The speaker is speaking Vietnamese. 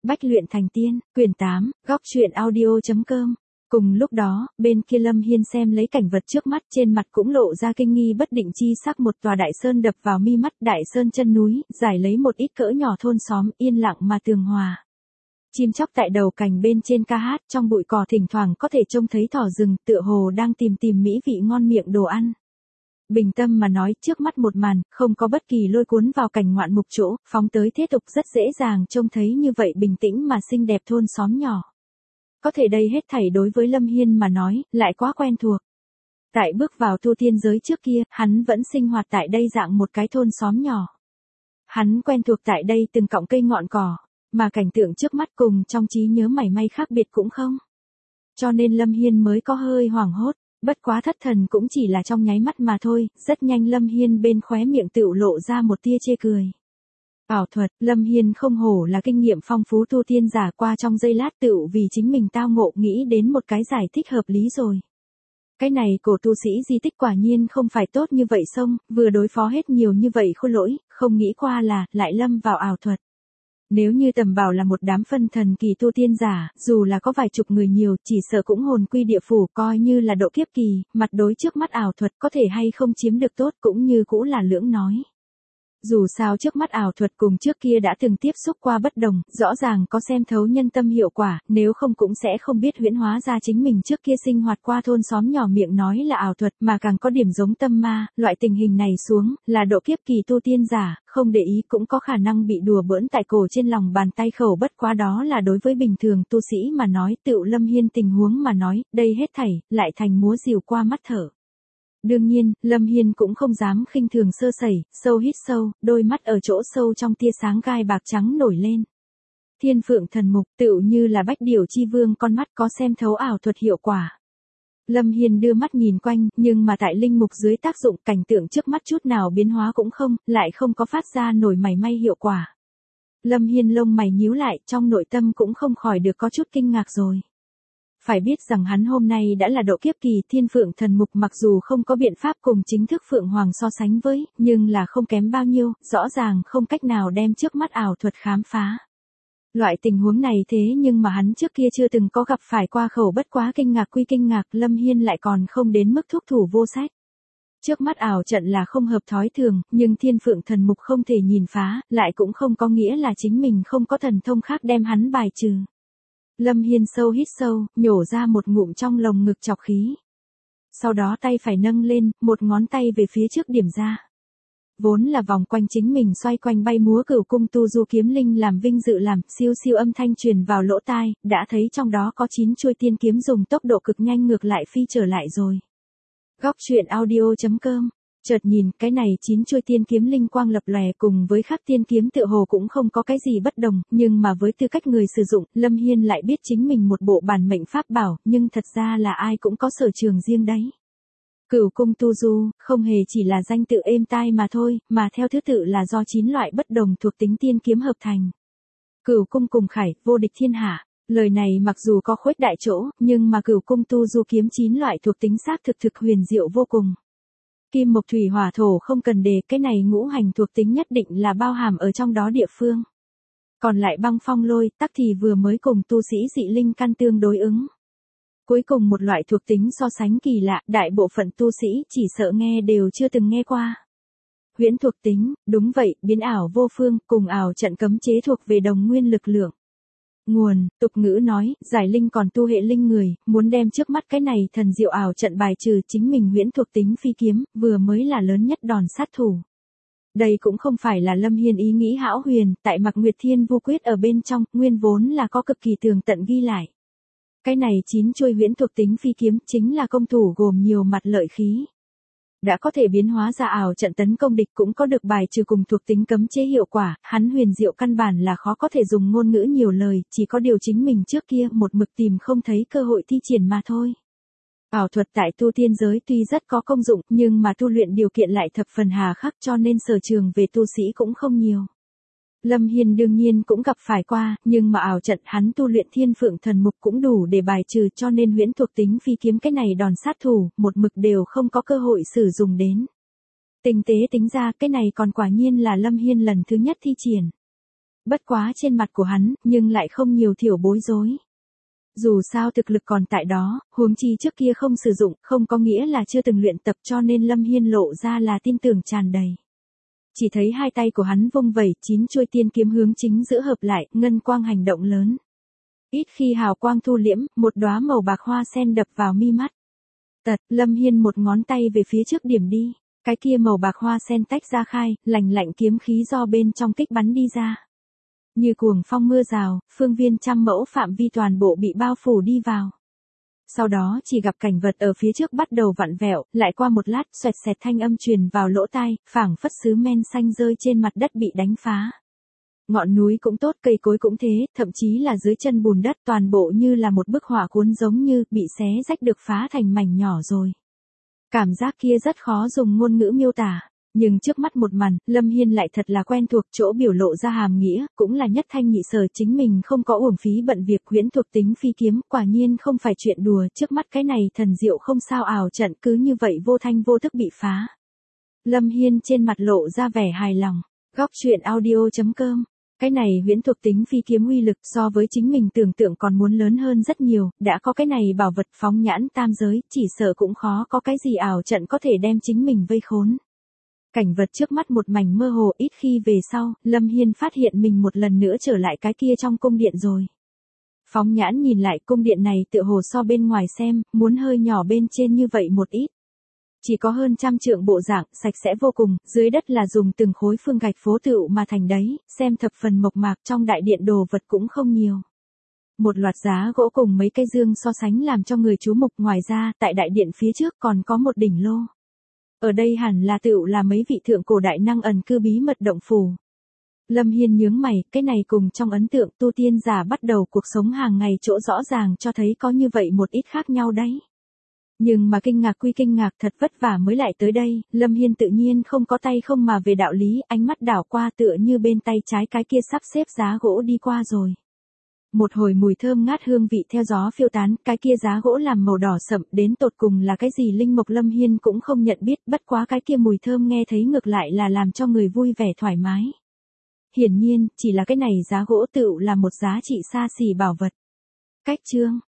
Bách luyện thành tiên, quyển 8, góc truyện audio.com. Cùng lúc đó, bên kia Lâm Hiên xem lấy cảnh vật trước mắt, trên mặt cũng lộ ra kinh nghi bất định chi sắc. Một tòa đại sơn đập vào mi mắt, đại sơn chân núi, giải lấy một ít cỡ nhỏ thôn xóm, yên lặng mà tường hòa. Chim chóc tại đầu cành bên trên ca hát, trong bụi cỏ thỉnh thoảng có thể trông thấy thỏ rừng, tựa hồ đang tìm mỹ vị ngon miệng đồ ăn. Bình tâm mà nói, trước mắt một màn, không có bất kỳ lôi cuốn vào cảnh ngoạn mục chỗ, phóng tới thế tục rất dễ dàng trông thấy như vậy bình tĩnh mà xinh đẹp thôn xóm nhỏ. Có thể đây hết thảy đối với Lâm Hiên mà nói, lại quá quen thuộc. Tại bước vào tu tiên giới trước kia, hắn vẫn sinh hoạt tại đây dạng một cái thôn xóm nhỏ. Hắn quen thuộc tại đây từng cọng cây ngọn cỏ, mà cảnh tượng trước mắt cùng trong trí nhớ mảy may khác biệt cũng không. Cho nên Lâm Hiên mới có hơi hoảng hốt. Bất quá thất thần cũng chỉ là trong nháy mắt mà thôi, rất nhanh Lâm Hiên bên khóe miệng tựu lộ ra một tia chê cười. Ảo thuật, Lâm Hiên không hổ là kinh nghiệm phong phú tu tiên giả, qua trong giây lát tựu vì chính mình tao ngộ nghĩ đến một cái giải thích hợp lý rồi. Cái này cổ tu sĩ di tích quả nhiên không phải tốt như vậy xong, vừa đối phó hết nhiều như vậy khôn lỗi, không nghĩ qua là, lại lâm vào ảo thuật. Nếu như tầm bảo là một đám phân thần kỳ tu tiên giả, dù là có vài chục người nhiều, chỉ sợ cũng hồn quy địa phủ, coi như là độ kiếp kỳ, mặt đối trước mắt ảo thuật có thể hay không chiếm được tốt cũng như cũ là lưỡng nói. Dù sao trước mắt ảo thuật cùng trước kia đã từng tiếp xúc qua bất đồng, rõ ràng có xem thấu nhân tâm hiệu quả, nếu không cũng sẽ không biết huyễn hóa ra chính mình trước kia sinh hoạt qua thôn xóm nhỏ miệng nói là ảo thuật, mà càng có điểm giống tâm ma. Loại tình hình này xuống, là độ kiếp kỳ tu tiên giả, không để ý cũng có khả năng bị đùa bỡn tại cổ trên lòng bàn tay khẩu, bất quá đó là đối với bình thường tu sĩ mà nói. Tựu Lâm Hiên tình huống mà nói, đây hết thảy lại thành múa rìu qua mắt thở. Đương nhiên, Lâm Hiên cũng không dám khinh thường sơ sẩy, sâu hít sâu, đôi mắt ở chỗ sâu trong tia sáng gai bạc trắng nổi lên. Thiên Phượng Thần Mục, tựu như là Bách Điểu Chi Vương con mắt có xem thấu ảo thuật hiệu quả. Lâm Hiên đưa mắt nhìn quanh, nhưng mà tại linh mục dưới tác dụng, cảnh tượng trước mắt chút nào biến hóa cũng không, lại không có phát ra nổi mảy may hiệu quả. Lâm Hiên lông mày nhíu lại, trong nội tâm cũng không khỏi được có chút kinh ngạc rồi. Phải biết rằng hắn hôm nay đã là độ kiếp kỳ, Thiên Phượng Thần Mục mặc dù không có biện pháp cùng chính thức Phượng Hoàng so sánh với, nhưng là không kém bao nhiêu, rõ ràng không cách nào đem trước mắt ảo thuật khám phá. Loại tình huống này thế nhưng mà hắn trước kia chưa từng có gặp phải qua, khẩu bất quá kinh ngạc quy kinh ngạc, Lâm Hiên lại còn không đến mức thúc thủ vô sách. Trước mắt ảo trận là không hợp thói thường, nhưng Thiên Phượng Thần Mục không thể nhìn phá, lại cũng không có nghĩa là chính mình không có thần thông khác đem hắn bài trừ. Lâm Hiên sâu hít sâu, nhổ ra một ngụm trong lồng ngực trọc khí. Sau đó tay phải nâng lên, một ngón tay về phía trước điểm ra. Vốn là vòng quanh chính mình xoay quanh bay múa Cửu Cung Tu Du kiếm linh làm vinh dự làm, siêu siêu âm thanh truyền vào lỗ tai, đã thấy trong đó có 9 chuôi tiên kiếm dùng tốc độ cực nhanh ngược lại phi trở lại rồi. Góc truyện audio.com. Chợt nhìn, cái này 9 chuôi tiên kiếm linh quang lập lòe cùng với khác tiên kiếm tựa hồ cũng không có cái gì bất đồng, nhưng mà với tư cách người sử dụng, Lâm Hiên lại biết chính mình một bộ bản mệnh pháp bảo, nhưng thật ra là ai cũng có sở trường riêng đấy. Cửu Cung Tu Du, không hề chỉ là danh tự êm tai mà thôi, mà theo thứ tự là do 9 loại bất đồng thuộc tính tiên kiếm hợp thành. Cửu Cung cùng khải, vô địch thiên hạ. Lời này mặc dù có khuếch đại chỗ, nhưng mà Cửu Cung Tu Du kiếm 9 loại thuộc tính xác thực huyền diệu vô cùng. Kim mộc thủy hỏa thổ không cần đề, cái này ngũ hành thuộc tính nhất định là bao hàm ở trong đó địa phương. Còn lại băng phong lôi, tắc thì vừa mới cùng tu sĩ dị linh căn tương đối ứng. Cuối cùng một loại thuộc tính so sánh kỳ lạ, đại bộ phận tu sĩ chỉ sợ nghe đều chưa từng nghe qua. Huyễn thuộc tính, đúng vậy, biến ảo vô phương, cùng ảo trận cấm chế thuộc về đồng nguyên lực lượng. Nguồn, tục ngữ nói, giải linh còn tu hệ linh người, muốn đem trước mắt cái này thần diệu ảo trận bài trừ, chính mình huyễn thuộc tính phi kiếm, vừa mới là lớn nhất đòn sát thủ. Đây cũng không phải là Lâm Hiên ý nghĩ hão huyền, tại Mạc Nguyệt Thiên Vu Quyết ở bên trong, nguyên vốn là có cực kỳ tường tận ghi lại. Cái này 9 chuôi huyễn thuộc tính phi kiếm, chính là công thủ gồm nhiều mặt lợi khí. Đã có thể biến hóa ra ảo trận tấn công địch, cũng có được bài trừ cùng thuộc tính cấm chế hiệu quả, hắn huyền diệu căn bản là khó có thể dùng ngôn ngữ nhiều lời, chỉ có điều chính mình trước kia một mực tìm không thấy cơ hội thi triển mà thôi. Ảo thuật tại tu tiên giới tuy rất có công dụng, nhưng mà tu luyện điều kiện lại thập phần hà khắc, cho nên sở trường về tu sĩ cũng không nhiều. Lâm Hiên đương nhiên cũng gặp phải qua, nhưng mà ảo trận hắn tu luyện Thiên Phượng Thần Mục cũng đủ để bài trừ, cho nên huyễn thuộc tính phi kiếm cái này đòn sát thủ, một mực đều không có cơ hội sử dụng đến. Tinh tế tính ra, cái này còn quả nhiên là Lâm Hiên lần thứ nhất thi triển. Bất quá trên mặt của hắn, nhưng lại không nhiều thiểu bối rối. Dù sao thực lực còn tại đó, huống chi trước kia không sử dụng, không có nghĩa là chưa từng luyện tập, cho nên Lâm Hiên lộ ra là tin tưởng tràn đầy. Chỉ thấy hai tay của hắn vung vẩy, 9 chuôi tiên kiếm hướng chính giữa hợp lại, ngân quang hành động lớn. Ít khi hào quang thu liễm, một đóa màu bạc hoa sen đập vào mi mắt. Lâm Hiên một ngón tay về phía trước điểm đi, cái kia màu bạc hoa sen tách ra khai, lành lạnh kiếm khí do bên trong kích bắn đi ra. Như cuồng phong mưa rào, phương viên trăm mẫu phạm vi toàn bộ bị bao phủ đi vào. Sau đó chỉ gặp cảnh vật ở phía trước bắt đầu vặn vẹo, lại qua một lát xoẹt xẹt thanh âm truyền vào lỗ tai, phảng phất sứ men xanh rơi trên mặt đất bị đánh phá. Ngọn núi cũng tốt, cây cối cũng thế, thậm chí là dưới chân bùn đất toàn bộ như là một bức họa cuốn giống như bị xé rách được phá thành mảnh nhỏ rồi. Cảm giác kia rất khó dùng ngôn ngữ miêu tả. Nhưng trước mắt một màn, Lâm Hiên lại thật là quen thuộc, chỗ biểu lộ ra hàm nghĩa, cũng là nhất thanh nhị sở, chính mình không có uổng phí bận việc huyễn thuộc tính phi kiếm, quả nhiên không phải chuyện đùa, trước mắt cái này thần diệu không sao ảo trận cứ như vậy vô thanh vô thức bị phá. Lâm Hiên trên mặt lộ ra vẻ hài lòng. Góc truyện audio.com. Cái này huyễn thuộc tính phi kiếm uy lực so với chính mình tưởng tượng còn muốn lớn hơn rất nhiều, đã có cái này bảo vật phóng nhãn tam giới, chỉ sợ cũng khó có cái gì ảo trận có thể đem chính mình vây khốn. Cảnh vật trước mắt một mảnh mơ hồ, ít khi về sau, Lâm Hiên phát hiện mình một lần nữa trở lại cái kia trong cung điện rồi. Phóng nhãn nhìn lại, cung điện này tựa hồ so bên ngoài xem, muốn hơi nhỏ bên trên như vậy một ít. Chỉ có hơn 100 trượng bộ dạng, sạch sẽ vô cùng, dưới đất là dùng từng khối phương gạch phố tựu mà thành đấy, xem thập phần mộc mạc, trong đại điện đồ vật cũng không nhiều. Một loạt giá gỗ cùng mấy cây dương so sánh làm cho người chú mục, ngoài ra, tại đại điện phía trước còn có một đỉnh lô. Ở đây hẳn là tựu là mấy vị thượng cổ đại năng ẩn cư bí mật động phủ. Lâm Hiên nhướng mày, cái này cùng trong ấn tượng tu tiên giả bắt đầu cuộc sống hàng ngày chỗ rõ ràng cho thấy có như vậy một ít khác nhau đấy. Nhưng mà kinh ngạc quy kinh ngạc, thật vất vả mới lại tới đây, Lâm Hiên tự nhiên không có tay không mà về đạo lý, ánh mắt đảo qua tựa như bên tay trái cái kia sắp xếp giá gỗ đi qua rồi. Một hồi mùi thơm ngát hương vị theo gió phiêu tán, cái kia giá gỗ làm màu đỏ sậm, đến tột cùng là cái gì linh mộc Lâm Hiên cũng không nhận biết, bất quá cái kia mùi thơm nghe thấy ngược lại là làm cho người vui vẻ thoải mái. Hiển nhiên, chỉ là cái này giá gỗ tựu là một giá trị xa xỉ bảo vật. Cách chương